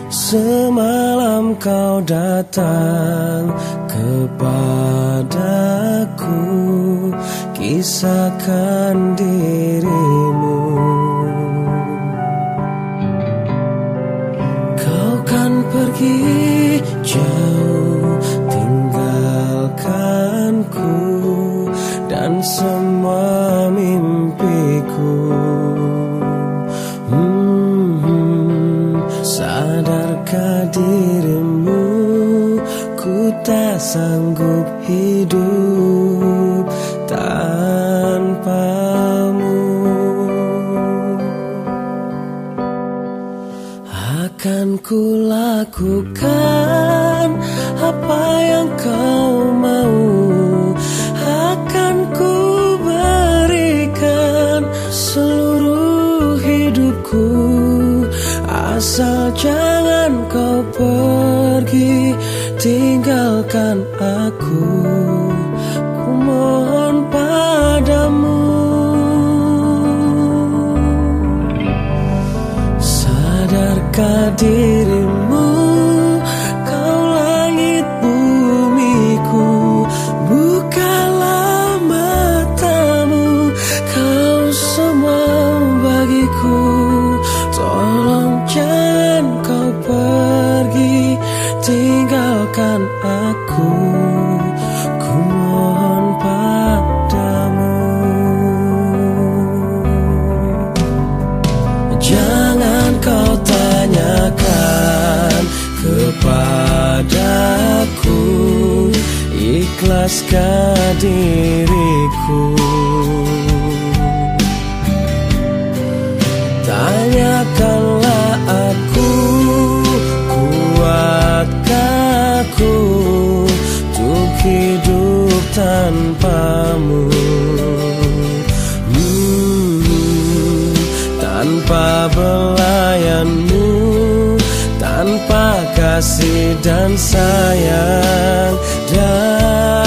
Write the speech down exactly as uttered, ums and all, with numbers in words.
Semalam kau datang kepadaku, kisahkan dirimu. Kau kan pergi jauh, tinggalkanku dan semua mimpiku. Hmm, sadarkah dirimu, ku tak sanggup hidup tanpamu. Akan ku lakukan apa yang kau mau, akan ku berikan seluruh hidupku, asal jangan kau pergi tinggalkan aku. Ku mohon padamu. Sadarkah dirimu, kau langit bumiku, bukalah matamu, kau semua bagiku. Tolong jangan kau pergi tinggalkan aku, ku mohon padamu. Jangan kau tanyakan kepadaku, ikhlaskah diriku. Tanyakanlah aku, kuatkah aku untuk hidup tanpamu. Hmm, tanpa belayanmu, tanpa kasih dan sayang dan